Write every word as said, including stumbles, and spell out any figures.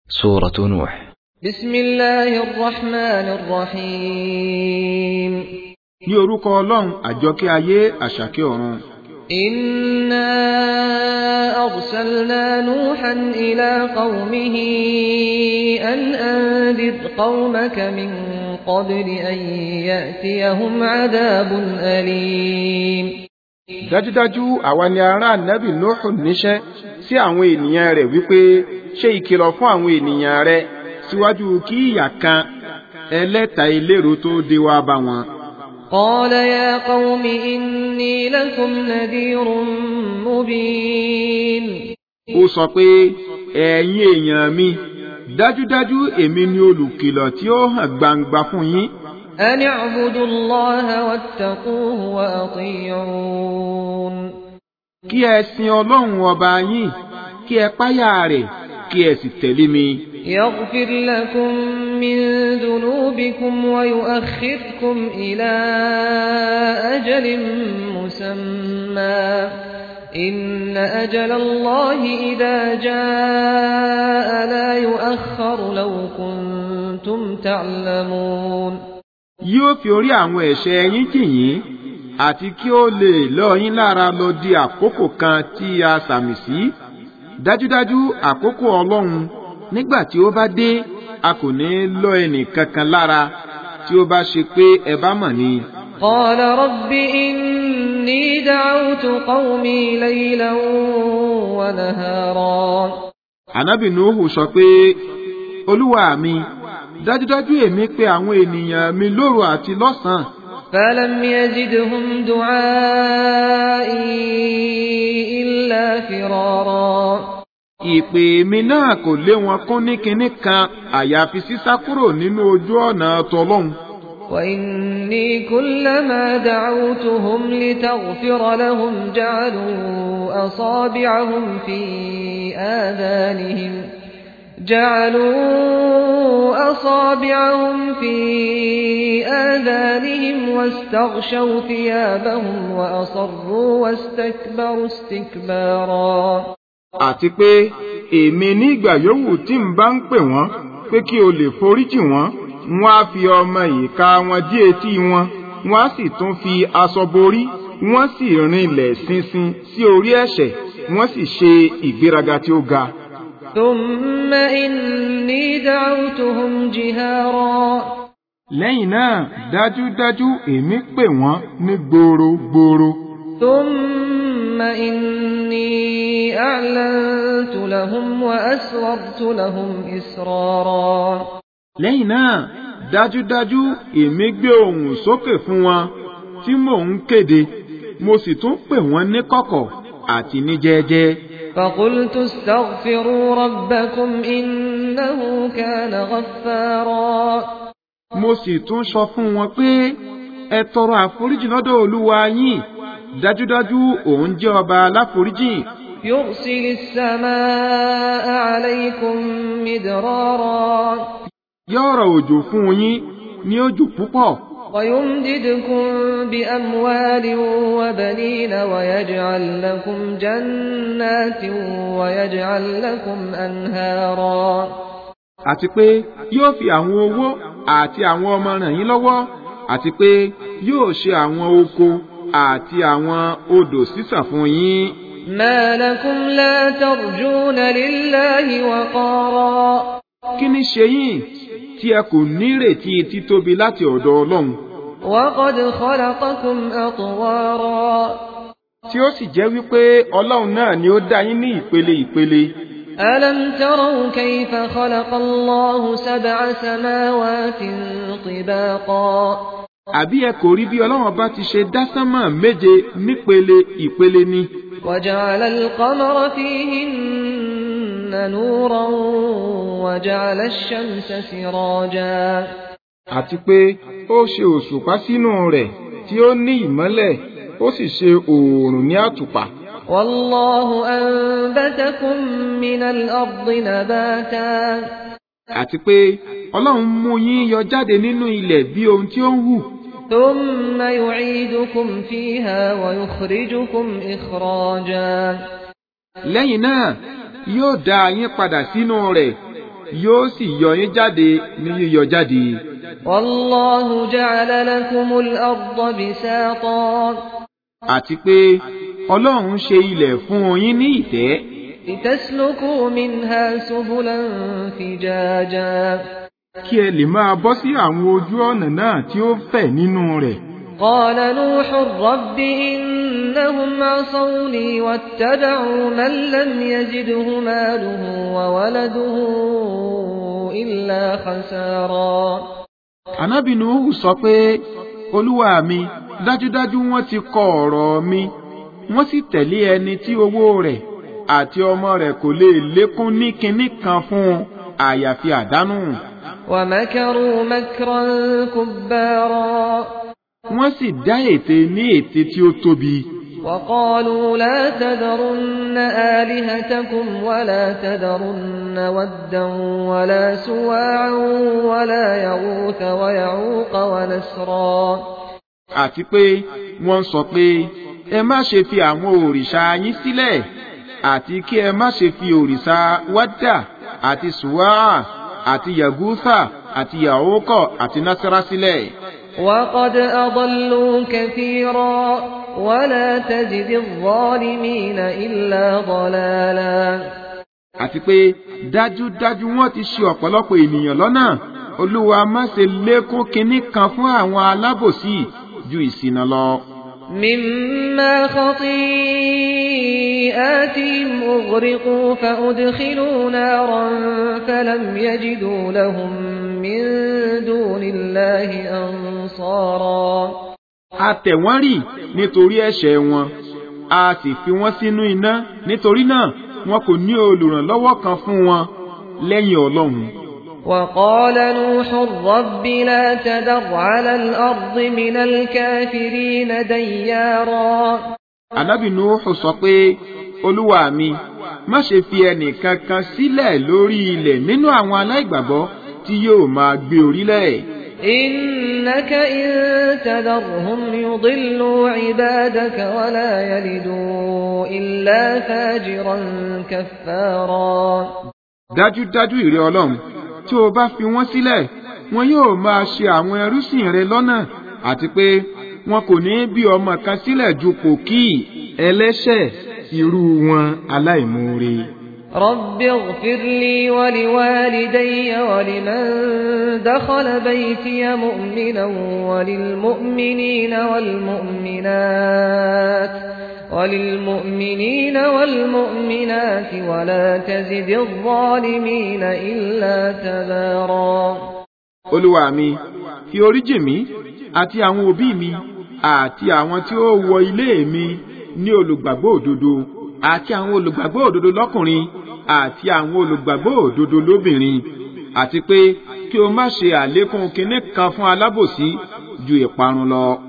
سورة نوح. بسم الله الرحمن الرحيم. ní orúkọ Ọlọ́run àjọkẹ́ ayé àṣàkẹ́ ọ̀run. إنا أرسلنا نوحا إلى قومه أن أنذر قومك من قبل أن يأتيهم عذاب أليم. dájúdájú àwa ni a rán Nábì Nuhu níṣẹ́ sí àwọn ènìyàn rẹ̀ wípé ṣe ìkìlọ̀ fún àwọn ènìyàn rẹ̀ síwájú kí ìyà kan ẹlẹ́ta ìlérò tó dé wá bá wọn. قال يا قوم إني لكم نذير مبين. ó sọ pé ẹ̀yin èèyàn mi dájúdájú èmi ni olùkìlọ̀ tí ó hàn gbangba fún yín. أن اعبدوا الله واتقوه وأطيعون. kí ẹ sin Ọlọ́run ọba yín kí ẹ páyà rẹ̀ kí ẹ sì tẹ̀lé mi. يغفر لكم من ذنوبكم ويؤخركم إلى أجل مسمى إن أجل الله إذا جاء لا يؤخر لو كنتم تعلمون. yóò fi orí àwọn ẹ̀ṣẹ̀ yín jì yín àti kí ó lè lọ yín lára lọ di àkókò kan tí a sàmì sí. dájúdájú àkókò Ọlọ́run nígbà tí ó bá dé a kò ní lọ ẹnì kankan lára tí ó bá ṣe pé ẹ bá mọ̀ ni. قال رب إني دعوت قومي ليلا ونهارا. Ànábì Nuhu sọ pé Olúwa mi dájúdájú èmi pè àwọn ènìyàn mi lóru àti lọ́sàn-án. فلم يزدهم دعائي إلا فرارا. ìpè mi náà kò lé wọn kún ní kinní kan àyàfi sísá kúrò nínú ojú ọ̀nà tọlọ́hun. وإني كلما دعوتهم لتغفر لهم جعلوا أصابعهم في آذانهم جعلوا أصابعهم في آذانهم واستغشوا ثيابهم وأصروا واستكبروا استكبارا. àti pé èmi nígbà yòówù tí n bá ń pè wọ́n pé kí o lè foríjì wọ́n wọ́n á fi ọmọ ìka wọn dí etí wọn wọ́n á sì tún fi aṣọ borí wọ́n sì rinlẹ̀ ṣinṣin sí orí ẹ̀ṣẹ̀ wọ́n sì ṣe ìgbéraga tí ó ga. ثم إني دعوتهم جهارا. lẹ́yìn náà dájúdájú èmi pè wọ́n ní gbòòrò-gbòòrò. ثم إني أعلنت لهم وأسررت لهم إسرارا. lẹ́yìn náà dájúdájú èmi gbé ohùn sókè fún wọn tí mò ń kéde mo sì tún pè wọ́n ní kọ̀kọ̀ àti ní jẹ́jẹ́. فقلت استغفروا ربكم إنه كان غفارا. mo sì tún sọ fún wọn pé ẹ tọrọ àforíjì lọ́dọ̀ Olúwa yín dájúdájú òun jẹ́ ọba aláforíjì. يرسل السماء عليكم مدرارا. yóò rọ̀ òjò fún yín ní òjò púpọ̀. ويمددكم بأموال وبنين ويجعل لكم جنات ويجعل لكم أنهارا. àti pé yóò fi àwọn owó àti àwọn ọmọ ràn yín lọ́wọ́ àti pé yóò ṣe àwọn oko àti àwọn odò sísàn fún yín. ما لكم لا ترجون لله وقارا. kí ni ṣe yín tí ẹ kò nírètí títóbi láti ọ̀dọ̀ Ọlọ́run. وقد خلقكم أطوارا. tí ó sì jẹ́ wípé Ọlọ́run náà ni ó dá yín ní ìpele ìpele. ألم تروا كيف خلق الله سبع سماوات طباقا. àbí ẹ kò rí bí Ọlọ́run bá ti ṣe dá sánmà méje nípele ìpele ni. وجعل القمر فيهن نورا وجعل الشمس سراجا. àti pé ó ṣe òṣùpá sínú rẹ̀ tí ó ní ìmọ́lẹ̀ ó sì ṣe oòrùn ní àtùpà. والله أنبتكم من الأرض نباتا. àti pé Ọlọ́run mú yín yọ jáde nínú ilẹ̀ bí ohun tí ó ń hù. ثم يعيدكم فيها ويخرجكم إخراجا. lẹ́yìn náà yóò dá yín padà sínú rẹ̀ yóò sì yọ yín jáde ní yíyọ jáde. Wallahu ja'ala lakumul arda bisatan. Àti pé Ọlọ́run ṣe ilẹ̀ fún yín ní ìtẹ́. Litasluku minha subulan fijaja. Kí ẹ lè máa bọ́ sí àwọn ojú ọ̀nà náà tí ó fẹ̀ nínú rẹ̀. Qala Nuhu rabbi innahum 'asawni wattaba'u man lam yazidhu maluhu wa waladuhu illa khasara. Ànábì Nuhu sọ pé, Olúwa mi, dájúdájú wọ́n ti kọ ọ̀rọ̀ mi, wọ́n sì tẹ̀lé ẹni tí owó rẹ̀ àti ọmọ rẹ̀ kò lè lékún ní kinní kan fún àyàfi àdánù. Wa makaru makran kubbara. Wọ́n sì dá ète ní ète tí ó tóbi. وقالوا لا تذرن آلهتكم ولا تذرن ودا ولا سواعا ولا يغوث ويعوق ونسرا. Àti pé wọ́n sọ pé ẹ má ṣe fi àwọn òrìṣà yín sílẹ̀ àti kí ẹ má ṣe fi òrìṣà wádà àti sùwáà àti yàgúthà àti yàókọ̀ àti násárà sílẹ̀. وقد أضلوا كثيرا ولا تزد الظالمين إلا ضلالا. Àti pé dájúdájú wọ́n ti ṣì ọ̀pọ̀lọpọ̀ ènìyàn lọ́nà. Olúwa má ṣe lékún kinní kan fún àwọn alábòsí ju ìṣìnà lọ. مما خطيئاتهم أغرقوا فأدخلوا نارا فلم يجدوا لهم من دون الله أنصارا. A tẹ̀ wọ́n rì nítorí ẹ̀ṣẹ̀ wọn, a sì fi wọ́n sínú iná, nítorí náà wọn kò ní olùrànlọ́wọ́ kan fún wọn lẹ́yìn Ọlọ́run. وقال نوح رب لا تذر على الأرض من الكافرين ديارا. Ànábì Nuhu sọ pé, Olúwa mi, má ṣe fi ẹnì kankan sílẹ̀ lórí ilẹ̀ nínú àwọn aláìgbàgbọ́ tí yóò máa gbé orílẹ̀. إنك إن تذرهم يضلوا عبادك ولا يلدوا إلا فاجرا كفارا. Dájúdájú ìrẹ Ọlọ́run, tí o bá fi wọ́n sílẹ̀, wọn yóò máa ṣe àwọn ẹrúsìn rẹ lọ́nà, àti pé wọn kò ní bí ọmọ kan sílẹ̀ ju pòkí ẹlẹ́ṣẹ̀ irú wọn aláìmoore. رب اغفر لي ولوالدي ولمن دخل بيتي مؤمنا وللمؤمنين والمؤمنات وللمؤمنين والمؤمنات ولا تزد الظالمين إلا تبارا. Olúwa mi, fi orí jì mí àti àwọn òbí mi àti àwọn tí ó wọ ilé mi ní olùgbàgbọ́ òdodo àti àwọn olùgbàgbọ́ òdodo lọ́kùnrin àti àwọn olùgbàgbọ́ òdodo lóbìnrin, àti pé kí o má ṣe àlékún kinní kan fún alábòsí ju ìparun lọ.